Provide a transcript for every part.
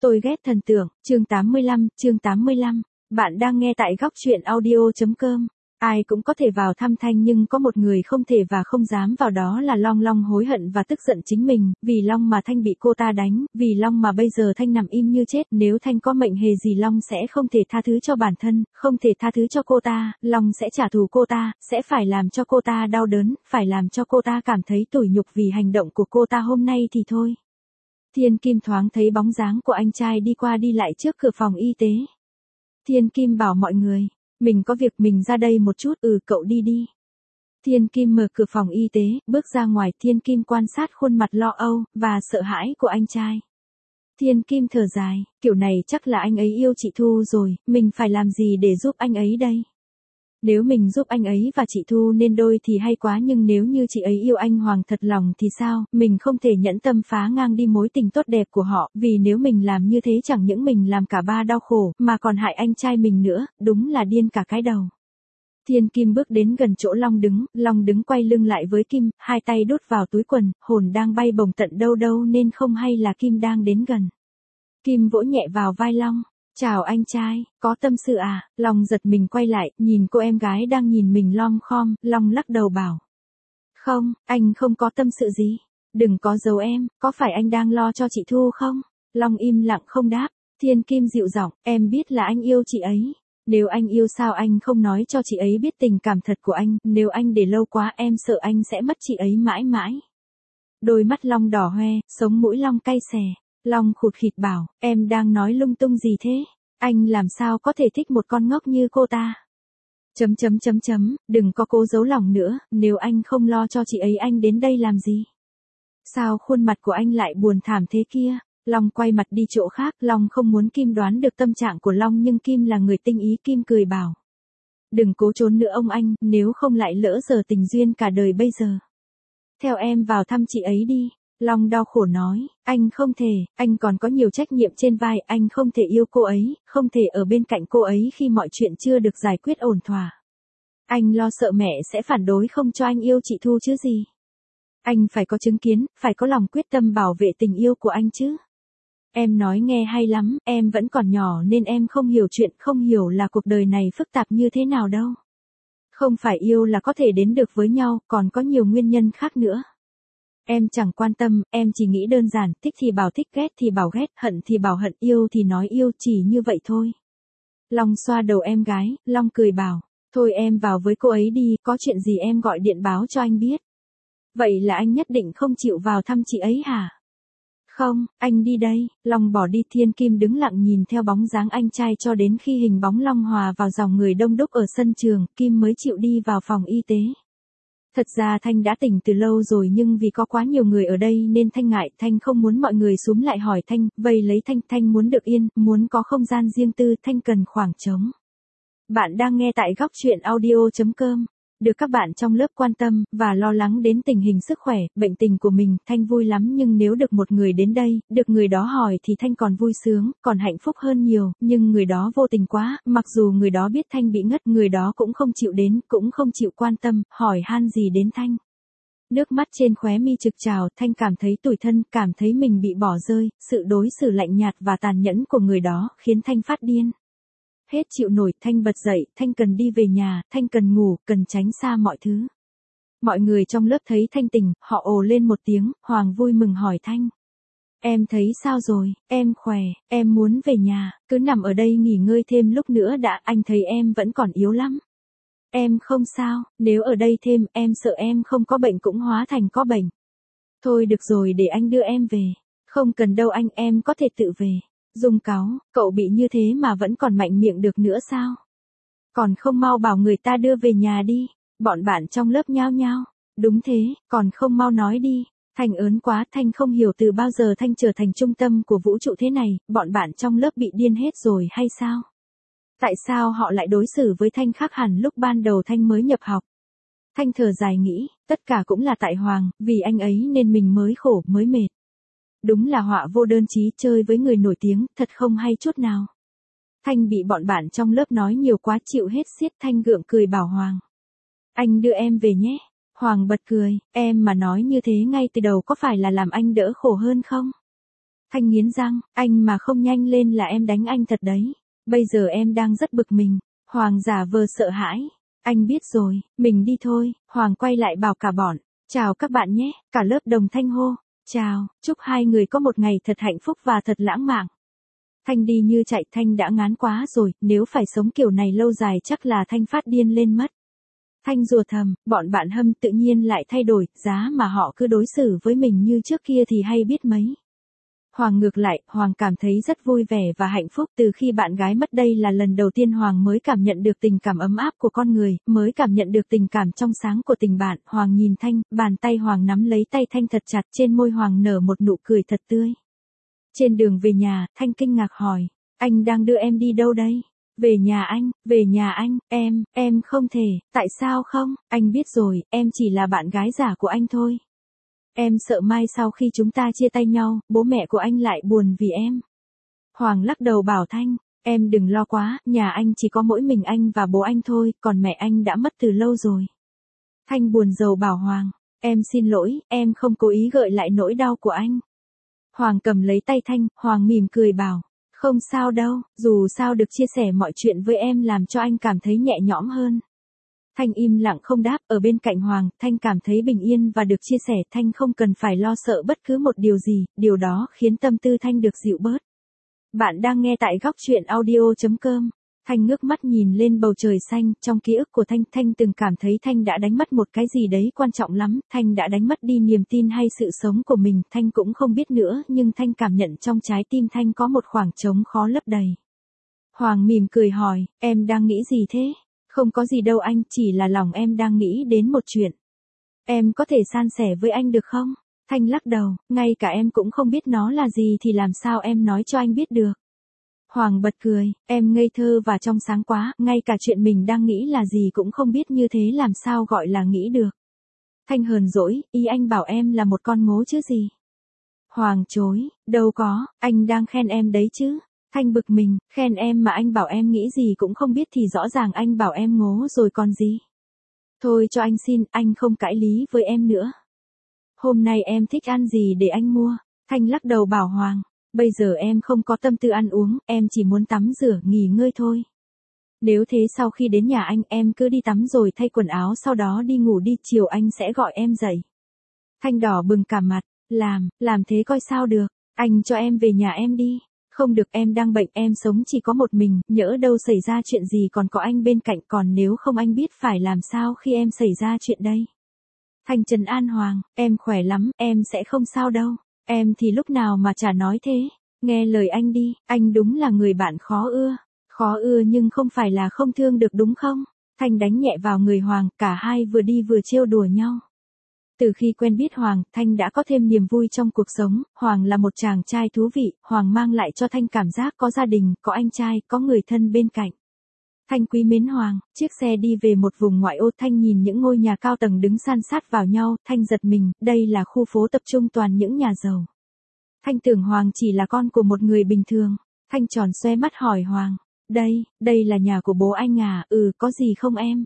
Tôi ghét thần tượng, chương 85. Bạn đang nghe tại góc truyện audio.com. Ai cũng có thể vào thăm Thanh nhưng có một người không thể và không dám vào, đó là Long. Long hối hận và tức giận chính mình, vì Long mà Thanh bị cô ta đánh, vì Long mà bây giờ Thanh nằm im như chết. Nếu Thanh có mệnh hề gì Long sẽ không thể tha thứ cho bản thân, không thể tha thứ cho cô ta, Long sẽ trả thù cô ta, sẽ phải làm cho cô ta đau đớn, phải làm cho cô ta cảm thấy tủi nhục vì hành động của cô ta hôm nay thì thôi. Thiên Kim thoáng thấy bóng dáng của anh trai đi qua đi lại trước cửa phòng y tế. Thiên Kim bảo mọi người, mình có việc mình ra đây một chút. Cậu đi đi. Thiên Kim mở cửa phòng y tế, bước ra ngoài. Thiên Kim quan sát khuôn mặt lo âu và sợ hãi của anh trai. Thiên Kim thở dài, kiểu này chắc là anh ấy yêu chị Thu rồi, mình phải làm gì để giúp anh ấy đây? Nếu mình giúp anh ấy và chị Thu nên đôi thì hay quá, nhưng nếu như chị ấy yêu anh Hoàng thật lòng thì sao? Mình không thể nhẫn tâm phá ngang đi mối tình tốt đẹp của họ, vì nếu mình làm như thế chẳng những mình làm cả ba đau khổ, mà còn hại anh trai mình nữa, đúng là điên cả cái đầu. Thiên Kim bước đến gần chỗ Long đứng quay lưng lại với Kim, hai tay đút vào túi quần, hồn đang bay bổng tận đâu đâu nên không hay là Kim đang đến gần. Kim vỗ nhẹ vào vai Long. Chào anh trai, có tâm sự à? Long giật mình quay lại, nhìn cô em gái đang nhìn mình lom khom. Long lắc đầu bảo. Không, anh không có tâm sự gì. Đừng có giấu em, có phải anh đang lo cho chị Thu không? Long im lặng không đáp. Thiên Kim dịu giọng, em biết là anh yêu chị ấy. Nếu anh yêu sao anh không nói cho chị ấy biết tình cảm thật của anh, nếu anh để lâu quá em sợ anh sẽ mất chị ấy mãi mãi. Đôi mắt Long đỏ hoe, sống mũi Long cay xè. Long khụt khịt bảo, em đang nói lung tung gì thế? Anh làm sao có thể thích một con ngốc như cô ta? Đừng có cố giấu lòng nữa, nếu anh không lo cho chị ấy anh đến đây làm gì? Sao khuôn mặt của anh lại buồn thảm thế kia? Long quay mặt đi chỗ khác. Long không muốn Kim đoán được tâm trạng của Long, nhưng Kim là người tinh ý. Kim cười bảo. Đừng cố trốn nữa ông anh, nếu không lại lỡ giờ tình duyên cả đời bây giờ. Theo em vào thăm chị ấy đi. Long đau khổ nói, anh không thể, anh còn có nhiều trách nhiệm trên vai, anh không thể yêu cô ấy, không thể ở bên cạnh cô ấy khi mọi chuyện chưa được giải quyết ổn thỏa. Anh lo sợ mẹ sẽ phản đối không cho anh yêu chị Thu chứ gì. Anh phải có chứng kiến, phải có lòng quyết tâm bảo vệ tình yêu của anh chứ. Em nói nghe hay lắm, em vẫn còn nhỏ nên em không hiểu chuyện, không hiểu là cuộc đời này phức tạp như thế nào đâu. Không phải yêu là có thể đến được với nhau, còn có nhiều nguyên nhân khác nữa. Em chẳng quan tâm, em chỉ nghĩ đơn giản, thích thì bảo thích, ghét thì bảo ghét, hận thì bảo hận, yêu thì nói yêu, chỉ như vậy thôi. Long xoa đầu em gái, Long cười bảo, thôi em vào với cô ấy đi, có chuyện gì em gọi điện báo cho anh biết. Vậy là anh nhất định không chịu vào thăm chị ấy hả? Không, anh đi đây. Long bỏ đi. Thiên Kim đứng lặng nhìn theo bóng dáng anh trai cho đến khi hình bóng Long hòa vào dòng người đông đúc ở sân trường, Kim mới chịu đi vào phòng y tế. Thật ra Thanh đã tỉnh từ lâu rồi, nhưng vì có quá nhiều người ở đây nên Thanh ngại. Thanh không muốn mọi người xúm lại hỏi Thanh, vây lấy Thanh. Thanh muốn được yên, muốn có không gian riêng tư. Thanh cần khoảng trống. Bạn đang nghe tại góc truyện audio.com. Được các bạn trong lớp quan tâm và lo lắng đến tình hình sức khỏe, bệnh tình của mình, Thanh vui lắm, nhưng nếu được một người đến đây, được người đó hỏi thì Thanh còn vui sướng, còn hạnh phúc hơn nhiều, nhưng người đó vô tình quá, mặc dù người đó biết Thanh bị ngất, người đó cũng không chịu đến, cũng không chịu quan tâm, hỏi han gì đến Thanh. Nước mắt trên khóe mi trực trào, Thanh cảm thấy tủi thân, cảm thấy mình bị bỏ rơi, sự đối xử lạnh nhạt và tàn nhẫn của người đó, khiến Thanh phát điên. Hết chịu nổi, Thanh bật dậy, Thanh cần đi về nhà, Thanh cần ngủ, cần tránh xa mọi thứ. Mọi người trong lớp thấy Thanh tỉnh, họ ồ lên một tiếng. Hoàng vui mừng hỏi Thanh. Em thấy sao rồi? Em khỏe, em muốn về nhà, cứ nằm ở đây nghỉ ngơi thêm lúc nữa đã, anh thấy em vẫn còn yếu lắm. Em không sao, nếu ở đây thêm, em sợ em không có bệnh cũng hóa thành có bệnh. Thôi được rồi, để anh đưa em về. Không cần đâu anh, em có thể tự về. Dung cáu, cậu bị như thế mà vẫn còn mạnh miệng được nữa sao? Còn không mau bảo người ta đưa về nhà đi. Bọn bạn trong lớp nhao nhao. Đúng thế, còn không mau nói đi. Thanh ớn quá, Thanh không hiểu từ bao giờ Thanh trở thành trung tâm của vũ trụ thế này, bọn bạn trong lớp bị điên hết rồi hay sao? Tại sao họ lại đối xử với Thanh khác hẳn lúc ban đầu Thanh mới nhập học? Thanh thở dài nghĩ, tất cả cũng là tại Hoàng, vì anh ấy nên mình mới khổ, mới mệt. Đúng là họa vô đơn chí, chơi với người nổi tiếng, thật không hay chút nào. Thanh bị bọn bạn trong lớp nói nhiều quá chịu hết xiết. Thanh gượng cười bảo Hoàng. Anh đưa em về nhé. Hoàng bật cười, em mà nói như thế ngay từ đầu có phải là làm anh đỡ khổ hơn không? Thanh nghiến răng, anh mà không nhanh lên là em đánh anh thật đấy. Bây giờ em đang rất bực mình. Hoàng giả vờ sợ hãi. Anh biết rồi, mình đi thôi. Hoàng quay lại bảo cả bọn. Chào các bạn nhé, cả lớp đồng thanh hô. Chào, chúc hai người có một ngày thật hạnh phúc và thật lãng mạn. Thanh đi như chạy, Thanh đã ngán quá rồi, nếu phải sống kiểu này lâu dài chắc là Thanh phát điên lên mất. Thanh rủa thầm, bọn bạn Hâm tự nhiên lại thay đổi, giá mà họ cứ đối xử với mình như trước kia thì hay biết mấy. Hoàng ngược lại, Hoàng cảm thấy rất vui vẻ và hạnh phúc từ khi bạn gái mất. Đây là lần đầu tiên Hoàng mới cảm nhận được tình cảm ấm áp của con người, mới cảm nhận được tình cảm trong sáng của tình bạn. Hoàng nhìn Thanh, bàn tay Hoàng nắm lấy tay Thanh thật chặt, trên môi Hoàng nở một nụ cười thật tươi. Trên đường về nhà, Thanh kinh ngạc hỏi, anh đang đưa em đi đâu đây? Về nhà anh, em không thể, tại sao không? Anh biết rồi, em chỉ là bạn gái giả của anh thôi. Em sợ mai sau khi chúng ta chia tay nhau, bố mẹ của anh lại buồn vì em. Hoàng lắc đầu bảo Thanh, em đừng lo quá, nhà anh chỉ có mỗi mình anh và bố anh thôi, còn mẹ anh đã mất từ lâu rồi. Thanh buồn rầu bảo Hoàng, em xin lỗi, em không cố ý gợi lại nỗi đau của anh. Hoàng cầm lấy tay Thanh, Hoàng mỉm cười bảo, không sao đâu, dù sao được chia sẻ mọi chuyện với em làm cho anh cảm thấy nhẹ nhõm hơn. Thanh im lặng không đáp, ở bên cạnh Hoàng, Thanh cảm thấy bình yên và được chia sẻ. Thanh không cần phải lo sợ bất cứ một điều gì, điều đó khiến tâm tư Thanh được dịu bớt. Bạn đang nghe tại góc truyện audio.com. Thanh ngước mắt nhìn lên bầu trời xanh, trong ký ức của Thanh, Thanh từng cảm thấy Thanh đã đánh mất một cái gì đấy quan trọng lắm, Thanh đã đánh mất đi niềm tin hay sự sống của mình, Thanh cũng không biết nữa, nhưng Thanh cảm nhận trong trái tim Thanh có một khoảng trống khó lấp đầy. Hoàng mỉm cười hỏi, em đang nghĩ gì thế? Không có gì đâu anh, chỉ là lòng em đang nghĩ đến một chuyện. Em có thể san sẻ với anh được không? Thanh lắc đầu, ngay cả em cũng không biết nó là gì thì làm sao em nói cho anh biết được. Hoàng bật cười, em ngây thơ và trong sáng quá, ngay cả chuyện mình đang nghĩ là gì cũng không biết, như thế làm sao gọi là nghĩ được. Thanh hờn dỗi, ý anh bảo em là một con ngố chứ gì. Hoàng chối, đâu có, anh đang khen em đấy chứ. Thanh bực mình, khen em mà anh bảo em nghĩ gì cũng không biết thì rõ ràng anh bảo em ngố rồi còn gì. Thôi cho anh xin, anh không cãi lý với em nữa. Hôm nay em thích ăn gì để anh mua? Thanh lắc đầu bảo Hoàng, bây giờ em không có tâm tư ăn uống, em chỉ muốn tắm rửa, nghỉ ngơi thôi. Nếu thế sau khi đến nhà anh em cứ đi tắm rồi thay quần áo sau đó đi ngủ đi, chiều anh sẽ gọi em dậy. Thanh đỏ bừng cả mặt, làm thế coi sao được, anh cho em về nhà em đi. Không được, em đang bệnh, em sống chỉ có một mình, nhỡ đâu xảy ra chuyện gì còn có anh bên cạnh, còn nếu không anh biết phải làm sao khi em xảy ra chuyện đây. Thanh trấn an Hoàng, em khỏe lắm, em sẽ không sao đâu, em thì lúc nào mà chả nói thế, nghe lời anh đi, anh đúng là người bạn khó ưa nhưng không phải là không thương được đúng không? Thanh đánh nhẹ vào người Hoàng, cả hai vừa đi vừa trêu đùa nhau. Từ khi quen biết Hoàng, Thanh đã có thêm niềm vui trong cuộc sống, Hoàng là một chàng trai thú vị, Hoàng mang lại cho Thanh cảm giác có gia đình, có anh trai, có người thân bên cạnh. Thanh quý mến Hoàng, chiếc xe đi về một vùng ngoại ô, Thanh nhìn những ngôi nhà cao tầng đứng san sát vào nhau, Thanh giật mình, đây là khu phố tập trung toàn những nhà giàu. Thanh tưởng Hoàng chỉ là con của một người bình thường, Thanh tròn xoe mắt hỏi Hoàng, đây là nhà của bố anh à? Có gì không em?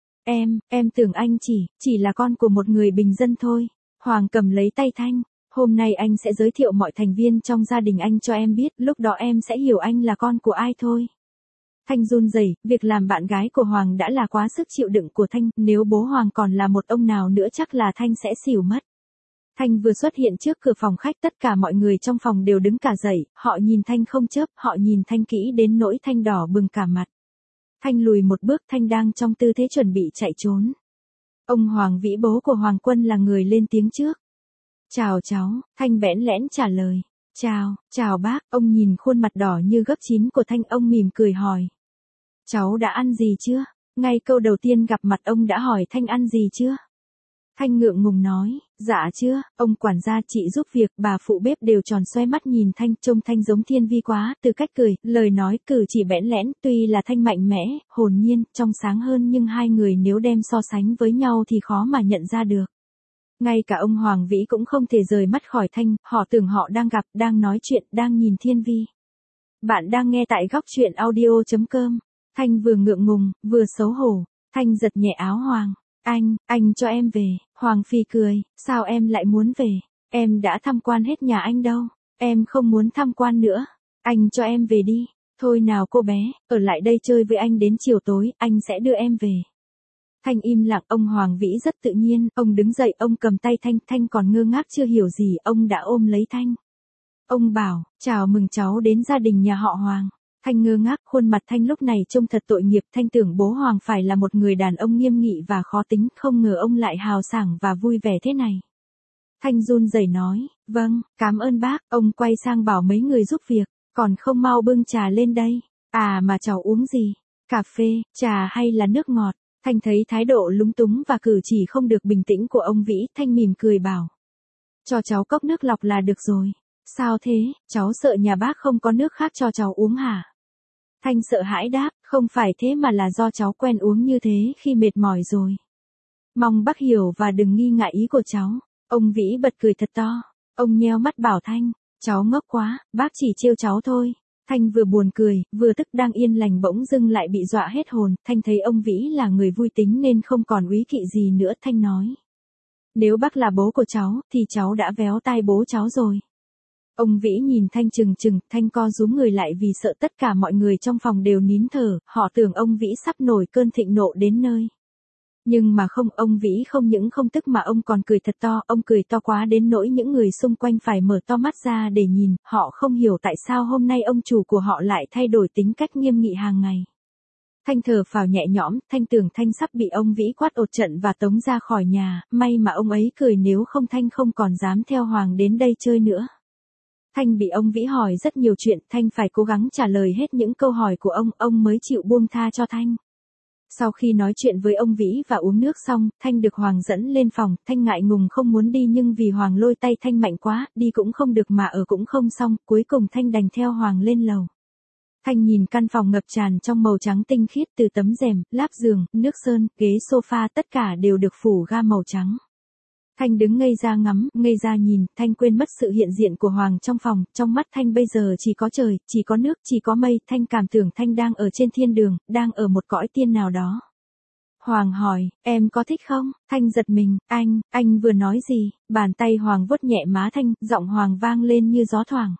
Em tưởng anh chỉ là con của một người bình dân thôi. Hoàng cầm lấy tay Thanh, hôm nay anh sẽ giới thiệu mọi thành viên trong gia đình anh cho em biết, lúc đó em sẽ hiểu anh là con của ai thôi. Thanh run rẩy, việc làm bạn gái của Hoàng đã là quá sức chịu đựng của Thanh, nếu bố Hoàng còn là một ông nào nữa chắc là Thanh sẽ xỉu mất. Thanh vừa xuất hiện trước cửa phòng khách, tất cả mọi người trong phòng đều đứng cả dậy, họ nhìn Thanh không chớp, họ nhìn Thanh kỹ đến nỗi Thanh đỏ bừng cả mặt. Thanh lùi một bước, Thanh đang trong tư thế chuẩn bị chạy trốn. Ông Hoàng Vĩ, bố của Hoàng Quân, là người lên tiếng trước. Chào cháu, Thanh bẽn lẽn trả lời. Chào bác, ông nhìn khuôn mặt đỏ như gấp chín của Thanh, ông mỉm cười hỏi. Cháu đã ăn gì chưa? Ngay câu đầu tiên gặp mặt ông đã hỏi Thanh ăn gì chưa? Thanh ngượng ngùng nói, dạ chưa, ông quản gia, chị giúp việc, bà phụ bếp đều tròn xoe mắt nhìn Thanh, trông Thanh giống Thiên Vi quá, từ cách cười, lời nói, cử chỉ bẽn lẽn, tuy là Thanh mạnh mẽ, hồn nhiên, trong sáng hơn nhưng hai người nếu đem so sánh với nhau thì khó mà nhận ra được. Ngay cả ông Hoàng Vĩ cũng không thể rời mắt khỏi Thanh, họ tưởng họ đang gặp, đang nói chuyện, đang nhìn Thiên Vi. Bạn đang nghe tại góc truyện audio.com. Thanh vừa ngượng ngùng, vừa xấu hổ. Thanh giật nhẹ áo Hoàng. Anh cho em về. Hoàng phì cười, sao em lại muốn về? Em đã tham quan hết nhà anh đâu. em không muốn tham quan nữa. Anh cho em về đi. Thôi nào cô bé, ở lại đây chơi với anh đến chiều tối, anh sẽ đưa em về. Thanh im lặng, ông Hoàng Vĩ rất tự nhiên, ông đứng dậy, ông cầm tay Thanh, Thanh còn ngơ ngác chưa hiểu gì, ông đã ôm lấy Thanh. Ông bảo, chào mừng cháu đến gia đình nhà họ Hoàng. Thanh ngơ ngác, khuôn mặt Thanh lúc này trông thật tội nghiệp, Thanh tưởng bố Hoàng phải là một người đàn ông nghiêm nghị và khó tính, không ngờ ông lại hào sảng và vui vẻ thế này. Thanh run rẩy nói, vâng, cảm ơn bác, ông quay sang bảo mấy người giúp việc, còn không mau bưng trà lên đây. À mà cháu uống gì? Cà phê, trà hay là nước ngọt? Thanh thấy thái độ lúng túng và cử chỉ không được bình tĩnh của ông Vĩ, Thanh mỉm cười bảo. Cho cháu cốc nước lọc là được rồi. Sao thế, cháu sợ nhà bác không có nước khác cho cháu uống hả? Thanh sợ hãi đáp, không phải thế mà là do cháu quen uống như thế khi mệt mỏi rồi. Mong bác hiểu và đừng nghi ngại ý của cháu. Ông Vĩ bật cười thật to. Ông nheo mắt bảo Thanh, cháu ngốc quá, bác chỉ trêu cháu thôi. Thanh vừa buồn cười, vừa tức đang yên lành bỗng dưng lại bị dọa hết hồn. Thanh thấy ông Vĩ là người vui tính nên không còn úy kỵ gì nữa. Thanh nói, nếu bác là bố của cháu, thì cháu đã véo tai bố cháu rồi. Ông Vĩ nhìn Thanh chừng chừng, Thanh co rúm người lại vì sợ tất cả mọi người trong phòng đều nín thở, họ tưởng ông Vĩ sắp nổi cơn thịnh nộ đến nơi. Nhưng mà không, ông Vĩ không những không tức mà ông còn cười thật to, ông cười to quá đến nỗi những người xung quanh phải mở to mắt ra để nhìn, họ không hiểu tại sao hôm nay ông chủ của họ lại thay đổi tính cách nghiêm nghị hàng ngày. Thanh thở phào nhẹ nhõm, Thanh tưởng Thanh sắp bị ông Vĩ quát ột trận và tống ra khỏi nhà, may mà ông ấy cười nếu không Thanh không còn dám theo Hoàng đến đây chơi nữa. Thanh bị ông Vĩ hỏi rất nhiều chuyện, Thanh phải cố gắng trả lời hết những câu hỏi của ông mới chịu buông tha cho Thanh. Sau khi nói chuyện với ông Vĩ và uống nước xong, Thanh được Hoàng dẫn lên phòng, Thanh ngại ngùng không muốn đi nhưng vì Hoàng lôi tay Thanh mạnh quá, đi cũng không được mà ở cũng không xong, cuối cùng Thanh đành theo Hoàng lên lầu. Thanh nhìn căn phòng ngập tràn trong màu trắng tinh khiết từ tấm rèm, láp giường, nước sơn, ghế sofa tất cả đều được phủ ga màu trắng. Thanh đứng ngây ra ngắm, ngây ra nhìn, Thanh quên mất sự hiện diện của Hoàng trong phòng, trong mắt Thanh bây giờ chỉ có trời, chỉ có nước, chỉ có mây, Thanh cảm tưởng Thanh đang ở trên thiên đường, đang ở một cõi tiên nào đó. Hoàng hỏi, em có thích không? Thanh giật mình, anh vừa nói gì? Bàn tay Hoàng vuốt nhẹ má Thanh, giọng Hoàng vang lên như gió thoảng.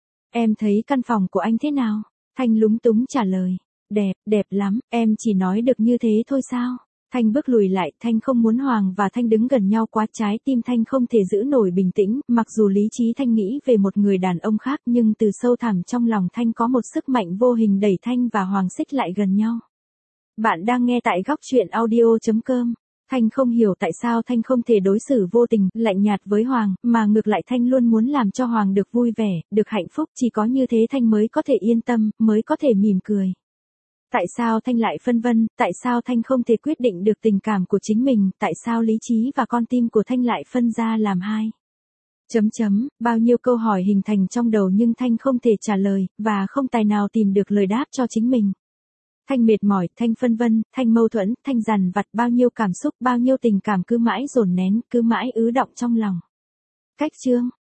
Em thấy căn phòng của anh thế nào? Thanh lúng túng trả lời, đẹp lắm, em chỉ nói được như thế thôi sao? Thanh bước lùi lại, Thanh không muốn Hoàng và Thanh đứng gần nhau quá, trái tim Thanh không thể giữ nổi bình tĩnh, mặc dù lý trí Thanh nghĩ về một người đàn ông khác nhưng từ sâu thẳm trong lòng Thanh có một sức mạnh vô hình đẩy Thanh và Hoàng xích lại gần nhau. Bạn đang nghe tại góc truyện audio.com. Thanh không hiểu tại sao Thanh không thể đối xử vô tình, lạnh nhạt với Hoàng, mà ngược lại Thanh luôn muốn làm cho Hoàng được vui vẻ, được hạnh phúc, chỉ có như thế Thanh mới có thể yên tâm, mới có thể mỉm cười. Tại sao Thanh lại phân vân, tại sao Thanh không thể quyết định được tình cảm của chính mình, tại sao lý trí và con tim của Thanh lại phân ra làm hai? Bao nhiêu câu hỏi hình thành trong đầu nhưng Thanh không thể trả lời, và không tài nào tìm được lời đáp cho chính mình. Thanh mệt mỏi, Thanh phân vân, Thanh mâu thuẫn, Thanh dằn vặt, bao nhiêu cảm xúc, bao nhiêu tình cảm cứ mãi dồn nén, cứ mãi ứ đọng trong lòng. Cách chương